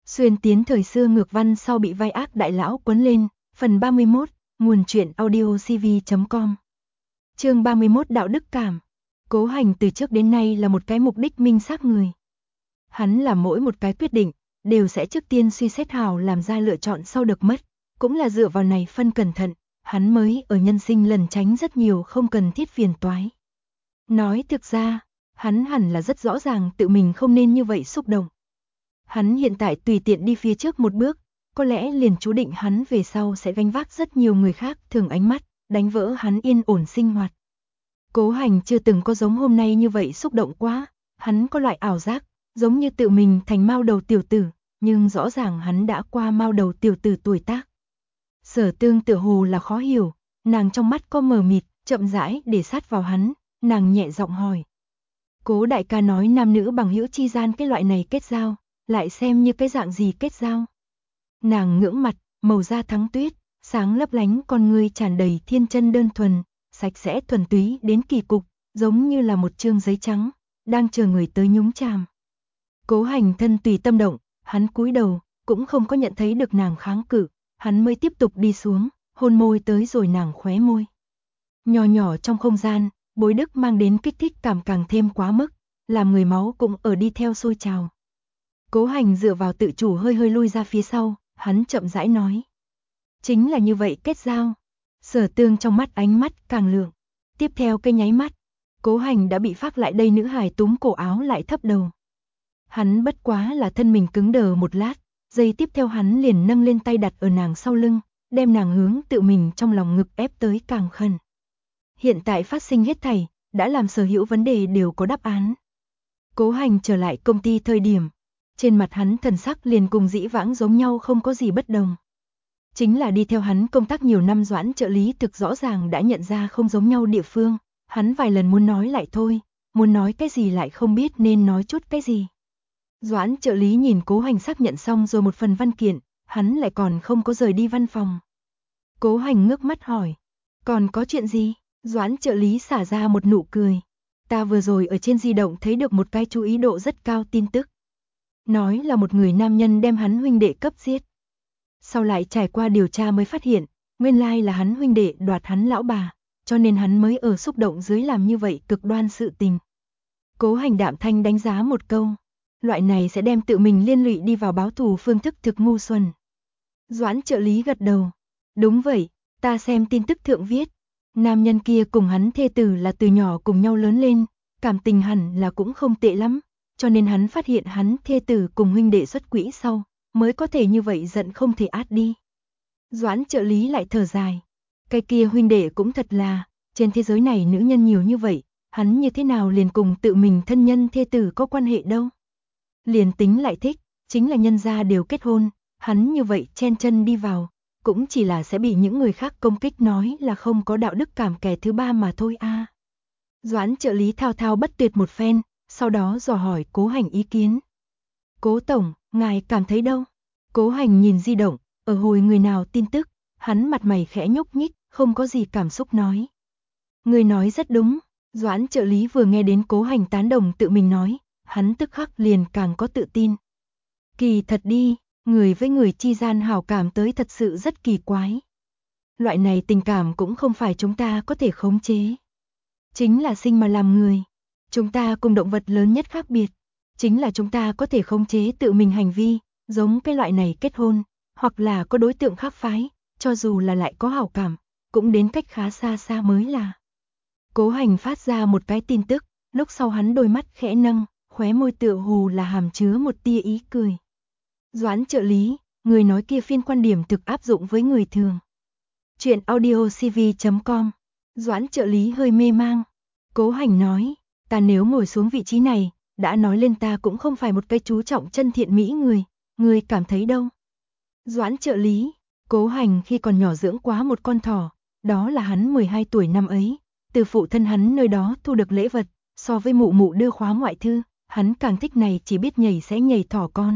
Xuyên tiến thời xưa ngược văn sau bị vai ác đại lão quấn lên, phần 31, nguồn truyện audiocv.com. Chương 31 đạo đức cảm. Cố Hành từ trước đến nay là một cái mục đích minh xác người. Hắn làm mỗi một cái quyết định, đều sẽ trước tiên suy xét hào làm ra lựa chọn sau được mất, cũng là dựa vào này phân cẩn thận, hắn mới ở nhân sinh lần tránh rất nhiều không cần thiết phiền toái. Nói thực ra, hắn hẳn là rất rõ ràng tự mình không nên như vậy xúc động. Hắn hiện tại tùy tiện đi phía trước một bước, có lẽ liền chú định hắn về sau sẽ gánh vác rất nhiều người khác thường ánh mắt, đánh vỡ hắn yên ổn sinh hoạt. Cố Hành chưa từng có giống hôm nay như vậy xúc động quá, hắn có loại ảo giác, giống như tự mình thành mao đầu tiểu tử, nhưng rõ ràng hắn đã qua mao đầu tiểu tử tuổi tác. Sở Tương tựa hồ là khó hiểu, nàng trong mắt có mờ mịt, chậm rãi để sát vào hắn, nàng nhẹ giọng hỏi. Cố đại ca nói nam nữ bằng hữu chi gian cái loại này kết giao, lại xem như cái dạng gì kết giao. Nàng ngưỡng mặt, màu da thắng tuyết, sáng lấp lánh con ngươi tràn đầy thiên chân đơn thuần, sạch sẽ thuần túy đến kỳ cục, giống như là một chương giấy trắng, đang chờ người tới nhúng chàm. Cố Hành thân tùy tâm động, hắn cúi đầu, cũng không có nhận thấy được nàng kháng cự, hắn mới tiếp tục đi xuống, hôn môi tới rồi nàng khóe môi. Nhỏ nhỏ trong không gian, bối đức mang đến kích thích cảm càng thêm quá mức, làm người máu cũng ở đi theo sôi trào. Cố Hành dựa vào tự chủ hơi hơi lui ra phía sau, hắn chậm rãi nói. Chính là như vậy kết giao. Sở Tương trong mắt ánh mắt càng lượng. Tiếp theo cái nháy mắt, Cố Hành đã bị phát lại đây nữ hài túm cổ áo lại thấp đầu. Hắn bất quá là thân mình cứng đờ một lát, giây tiếp theo hắn liền nâng lên tay đặt ở nàng sau lưng, đem nàng hướng tự mình trong lòng ngực ép tới càng khẩn. Hiện tại phát sinh hết thảy, đã làm sở hữu vấn đề đều có đáp án. Cố Hành trở lại công ty thời điểm, trên mặt hắn thần sắc liền cùng dĩ vãng giống nhau không có gì bất đồng. Chính là đi theo hắn công tác nhiều năm Doãn trợ lý thực rõ ràng đã nhận ra không giống nhau địa phương, hắn vài lần muốn nói lại thôi, muốn nói cái gì lại không biết nên nói chút cái gì. Doãn trợ lý nhìn Cố Hành xác nhận xong rồi một phần văn kiện, hắn lại còn không có rời đi văn phòng. Cố Hành ngước mắt hỏi, còn có chuyện gì? Doãn trợ lý xả ra một nụ cười. Ta vừa rồi ở trên di động thấy được một cái chú ý độ rất cao tin tức. Nói là một người nam nhân đem hắn huynh đệ cấp giết. Sau lại trải qua điều tra mới phát hiện, nguyên lai là hắn huynh đệ đoạt hắn lão bà, cho nên hắn mới ở xúc động dưới làm như vậy cực đoan sự tình. Cố Hành đạm thanh đánh giá một câu, loại này sẽ đem tự mình liên lụy đi vào báo thù phương thức thực ngu xuẩn. Doãn trợ lý gật đầu, đúng vậy, ta xem tin tức thượng viết, nam nhân kia cùng hắn thê tử là từ nhỏ cùng nhau lớn lên, cảm tình hẳn là cũng không tệ lắm, cho nên hắn phát hiện hắn thê tử cùng huynh đệ xuất quỹ sau, mới có thể như vậy giận không thể át đi. Doãn trợ lý lại thở dài, cái kia huynh đệ cũng thật là, trên thế giới này nữ nhân nhiều như vậy, hắn như thế nào liền cùng tự mình thân nhân thê tử có quan hệ đâu. Liền tính lại thích, chính là nhân gia đều kết hôn, hắn như vậy chen chân đi vào, cũng chỉ là sẽ bị những người khác công kích nói là không có đạo đức cảm kẻ thứ ba mà thôi a. Doãn trợ lý thao thao bất tuyệt một phen, sau đó dò hỏi Cố Hành ý kiến. Cố tổng, ngài cảm thấy đâu? Cố Hành nhìn di động, ở hồi người nào tin tức, hắn mặt mày khẽ nhúc nhích, không có gì cảm xúc nói. Người nói rất đúng, Doãn trợ lý vừa nghe đến Cố Hành tán đồng tự mình nói, hắn tức khắc liền càng có tự tin. Kỳ thật đi, người với người chi gian hảo cảm tới thật sự rất kỳ quái. Loại này tình cảm cũng không phải chúng ta có thể khống chế. Chính là sinh mà làm người. Chúng ta cùng động vật lớn nhất khác biệt. Chính là chúng ta có thể khống chế tự mình hành vi, giống cái loại này kết hôn, hoặc là có đối tượng khác phái, cho dù là lại có hảo cảm, cũng đến cách khá xa xa mới là. Cố Hành phát ra một cái tin tức, lúc sau hắn đôi mắt khẽ nâng, khóe môi tựa hồ là hàm chứa một tia ý cười. Doãn trợ lý, người nói kia phiên quan điểm thực áp dụng với người thường. Chuyện audiocv.com. Doãn trợ lý hơi mê mang. Cố Hành nói, ta nếu ngồi xuống vị trí này, đã nói lên ta cũng không phải một cái chú trọng chân thiện mỹ người cảm thấy đâu. Doãn trợ lý, Cố Hành khi còn nhỏ dưỡng quá một con thỏ, đó là hắn 12 tuổi năm ấy, từ phụ thân hắn nơi đó thu được lễ vật, so với mụ mụ đưa khóa ngoại thư, hắn càng thích này chỉ biết nhảy sẽ nhảy thỏ con.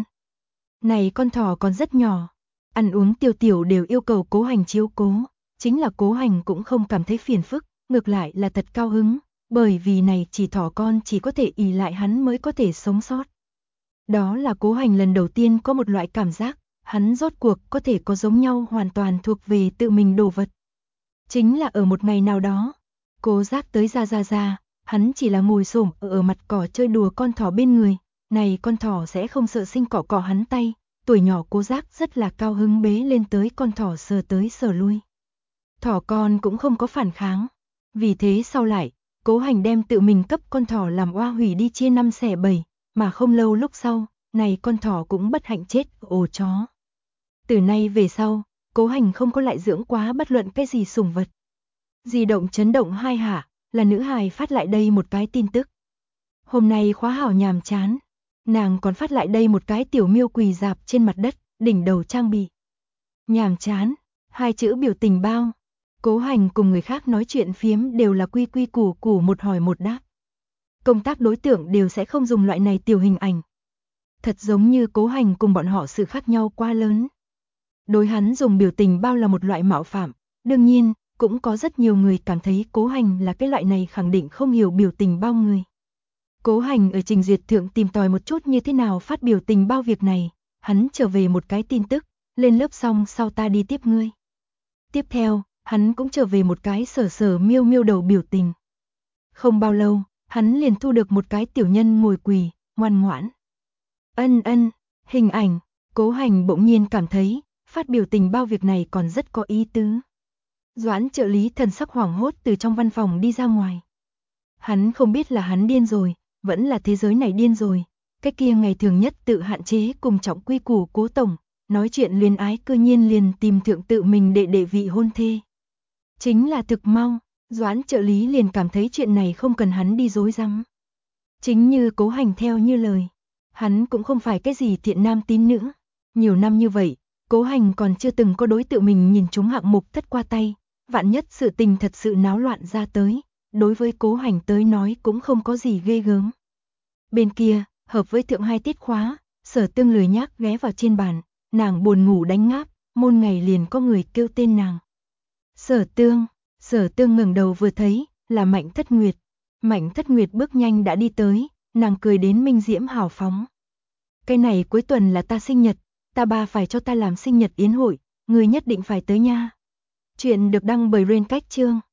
Này con thỏ còn rất nhỏ, ăn uống tiêu tiểu đều yêu cầu Cố Hành chiếu cố, chính là Cố Hành cũng không cảm thấy phiền phức, ngược lại là thật cao hứng, bởi vì này chỉ thỏ con chỉ có thể ỷ lại hắn mới có thể sống sót. Đó là Cố Hành lần đầu tiên có một loại cảm giác, hắn rốt cuộc có thể có giống nhau hoàn toàn thuộc về tự mình đồ vật. Chính là ở một ngày nào đó, Cố Giác tới ra, hắn chỉ là ngồi xổm ở mặt cỏ chơi đùa con thỏ bên người, này con thỏ sẽ không sợ sinh cỏ cỏ hắn tay, tuổi nhỏ Cố Giác rất là cao hứng bế lên tới con thỏ sờ tới sờ lui. Thỏ con cũng không có phản kháng, vì thế sau lại, Cố Hành đem tự mình cấp con thỏ làm oa hủy đi chia 5 xẻ 7, mà không lâu lúc sau, này con thỏ cũng bất hạnh chết ở ổ chó. Từ nay về sau, Cố Hành không có lại dưỡng quá bất luận cái gì sủng vật. Di động chấn động 2 hạ, là nữ hài phát lại đây một cái tin tức. Hôm nay khóa hảo nhàm chán, nàng còn phát lại đây một cái tiểu miêu quỳ dạp trên mặt đất, đỉnh đầu trang bị. Nhàm chán, 2 chữ biểu tình bao. Cố Hành cùng người khác nói chuyện phiếm đều là quy quy củ củ một hỏi một đáp. Công tác đối tượng đều sẽ không dùng loại này tiểu hình ảnh. Thật giống như Cố Hành cùng bọn họ sự khác nhau quá lớn. Đối hắn dùng biểu tình bao là một loại mạo phạm, đương nhiên, cũng có rất nhiều người cảm thấy Cố Hành là cái loại này khẳng định không hiểu biểu tình bao người. Cố Hành ở trình duyệt thượng tìm tòi một chút như thế nào phát biểu tình bao việc này, hắn trở về một cái tin tức, lên lớp xong sau ta đi tiếp ngươi. Tiếp theo, hắn cũng trở về một cái sở miêu miêu đầu biểu tình. Không bao lâu, hắn liền thu được một cái tiểu nhân ngồi quỳ, ngoan ngoãn. Ân, hình ảnh, Cố Hành bỗng nhiên cảm thấy, phát biểu tình bao việc này còn rất có ý tứ. Doãn trợ lý thần sắc hoảng hốt từ trong văn phòng đi ra ngoài. Hắn không biết là hắn điên rồi, vẫn là thế giới này điên rồi. Cái kia ngày thường nhất tự hạn chế cùng trọng quy củ Cố tổng, nói chuyện luyến ái cư nhiên liền tìm thượng tự mình đệ vị hôn thê. Chính là thực mau, Doãn trợ lý liền cảm thấy chuyện này không cần hắn đi dối rắm. Chính như Cố Hành theo như lời, hắn cũng không phải cái gì thiện nam tín nữ. Nhiều năm như vậy, Cố Hành còn chưa từng có đối tự mình nhìn chúng hạng mục thất qua tay, vạn nhất sự tình thật sự náo loạn ra tới, đối với Cố Hành tới nói cũng không có gì ghê gớm. Bên kia, hợp với thượng 2 tiết khóa, Sở Tương lười nhác ghé vào trên bàn, nàng buồn ngủ đánh ngáp, môn ngày liền có người kêu tên nàng. Sở Tương ngẩng đầu vừa thấy, là Mạnh Thất Nguyệt. Mạnh Thất Nguyệt bước nhanh đã đi tới, nàng cười đến minh diễm hào phóng. Cái này cuối tuần là ta sinh nhật, ta ba phải cho ta làm sinh nhật yến hội, người nhất định phải tới nha. Chuyện được đăng bởi Rain Cách Chương.